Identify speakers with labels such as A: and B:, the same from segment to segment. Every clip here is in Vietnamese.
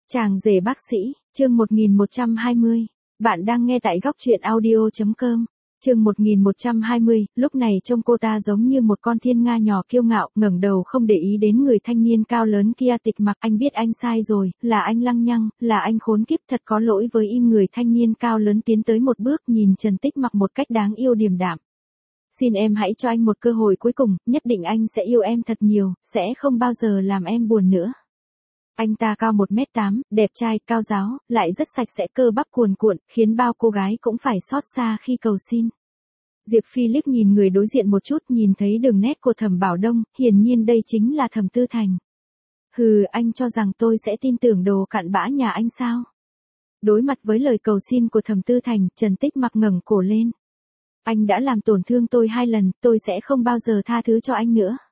A: Chàng rể bác sĩ, chương 1120. Bạn đang nghe tại góc truyện audio.com. Chương 1120, lúc này trông cô ta giống như một con thiên nga nhỏ kiêu ngạo, ngẩng đầu không để ý đến người thanh niên cao lớn kia. Tịch Mặc, anh biết anh sai rồi, là anh lăng nhăng, là anh khốn kiếp, thật có lỗi với im. Người thanh niên cao lớn tiến tới một bước, nhìn Trần Tích Mặc một cách đáng yêu điềm đạm. Xin em hãy cho anh một cơ hội cuối cùng, nhất định anh sẽ yêu em thật nhiều, sẽ không bao giờ làm em buồn nữa. Anh ta cao 1m8, đẹp trai, cao ráo, lại rất sạch sẽ, cơ bắp cuồn cuộn, khiến bao cô gái cũng phải xót xa khi cầu xin. Diệp Phi liếc nhìn người đối diện một chút, nhìn thấy đường nét của Thẩm Bảo Đông, hiển nhiên đây chính là Thẩm Tư Thành. Hừ, anh cho rằng tôi sẽ tin tưởng đồ cặn bã nhà anh sao? Đối mặt với lời cầu xin của Thẩm Tư Thành, Trần Tích Mặc ngẩng cổ lên. Anh đã làm tổn thương tôi 2 lần, tôi sẽ không bao giờ tha thứ cho anh nữa.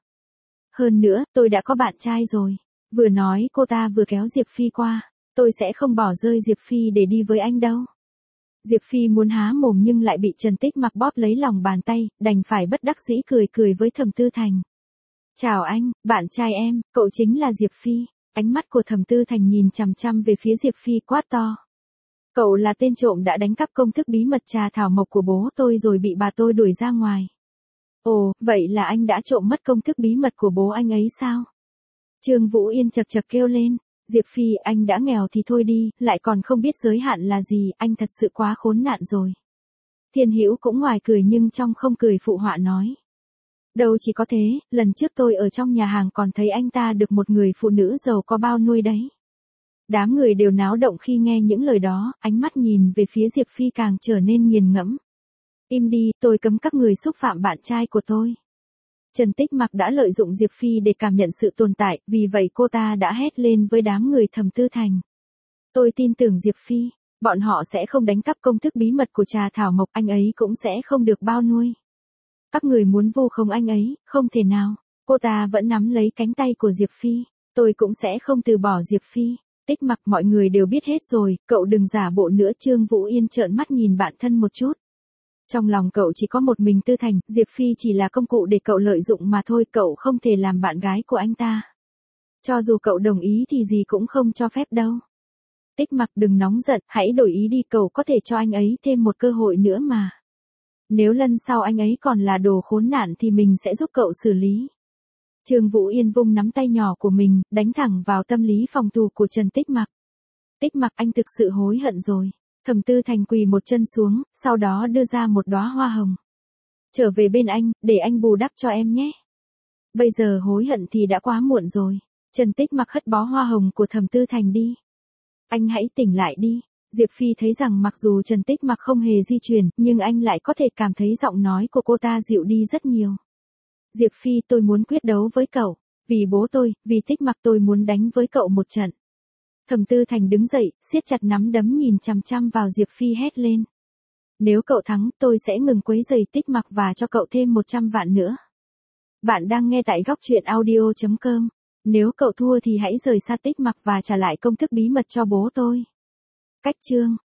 A: Hơn nữa, tôi đã có bạn trai rồi. Vừa nói cô ta vừa kéo Diệp Phi qua. Tôi sẽ không bỏ rơi Diệp Phi để đi với anh đâu. Diệp Phi muốn há mồm nhưng lại bị Trần Tích Mặc bóp lấy lòng bàn tay, đành phải bất đắc dĩ cười với Thẩm Tư Thành. Chào anh, bạn trai em, cậu chính là Diệp Phi. Ánh mắt của Thẩm Tư Thành nhìn chằm chằm về phía Diệp Phi quát to. Cậu là tên trộm đã đánh cắp công thức bí mật trà thảo mộc của bố tôi rồi bị bà tôi đuổi ra ngoài. Ồ, vậy là anh đã trộm mất công thức bí mật của bố anh ấy sao? Trương Vũ Yên chật chật kêu lên. Diệp Phi, anh đã nghèo thì thôi đi, lại còn không biết giới hạn là gì, anh thật sự quá khốn nạn rồi. Thiên Hữu cũng ngoài cười nhưng trong không cười phụ họa nói. Đâu chỉ có thế, lần trước tôi ở trong nhà hàng còn thấy anh ta được một người phụ nữ giàu có bao nuôi đấy. Đám người đều náo động khi nghe những lời đó, ánh mắt nhìn về phía Diệp Phi càng trở nên nghiền ngẫm. Im đi, tôi cấm các người xúc phạm bạn trai của tôi. Trần Tích Mặc đã lợi dụng Diệp Phi để cảm nhận sự tồn tại, vì vậy cô ta đã hét lên với đám người Thẩm Tư Thành. Tôi tin tưởng Diệp Phi, bọn họ sẽ không đánh cắp công thức bí mật của trà thảo mộc, anh ấy cũng sẽ không được bao nuôi. Các người muốn vu khống anh ấy, không thể nào. Cô ta vẫn nắm lấy cánh tay của Diệp Phi, tôi cũng sẽ không từ bỏ Diệp Phi. Tích Mặc, mọi người đều biết hết rồi, cậu đừng giả bộ nữa. Trương Vũ Yên trợn mắt nhìn bạn thân một chút. Trong lòng cậu chỉ có một mình Tư Thành, Diệp Phi chỉ là công cụ để cậu lợi dụng mà thôi, cậu không thể làm bạn gái của anh ta. Cho dù cậu đồng ý thì gì cũng không cho phép đâu. Tích Mặc, đừng nóng giận, hãy đổi ý đi, cậu có thể cho anh ấy thêm một cơ hội nữa mà. Nếu lần sau anh ấy còn là đồ khốn nạn thì mình sẽ giúp cậu xử lý. Trương Vũ Yên vung nắm tay nhỏ của mình, đánh thẳng vào tâm lý phòng thủ của Trần Tích Mặc. Tích Mặc, anh thực sự hối hận rồi. Thẩm Tư Thành quỳ một chân xuống, sau đó đưa ra một đóa hoa hồng. Trở về bên anh, để anh bù đắp cho em nhé. Bây giờ hối hận thì đã quá muộn rồi. Trần Tích Mặc hất bó hoa hồng của Thẩm Tư Thành đi. Anh hãy tỉnh lại đi. Diệp Phi thấy rằng mặc dù Trần Tích Mặc không hề di chuyển, nhưng anh lại có thể cảm thấy giọng nói của cô ta dịu đi rất nhiều. Diệp Phi, tôi muốn quyết đấu với cậu. Vì bố tôi, vì Tích Mặc tôi muốn đánh với cậu một trận. Thẩm Tư Thành đứng dậy, siết chặt nắm đấm nhìn chằm chằm vào Diệp Phi hét lên. Nếu cậu thắng, tôi sẽ ngừng quấy rầy Tích Mặc và cho cậu thêm 100 vạn nữa. Bạn đang nghe tại góc truyện audio.com. Nếu cậu thua thì hãy rời xa Tích Mặc và trả lại công thức bí mật cho bố tôi. Cách chương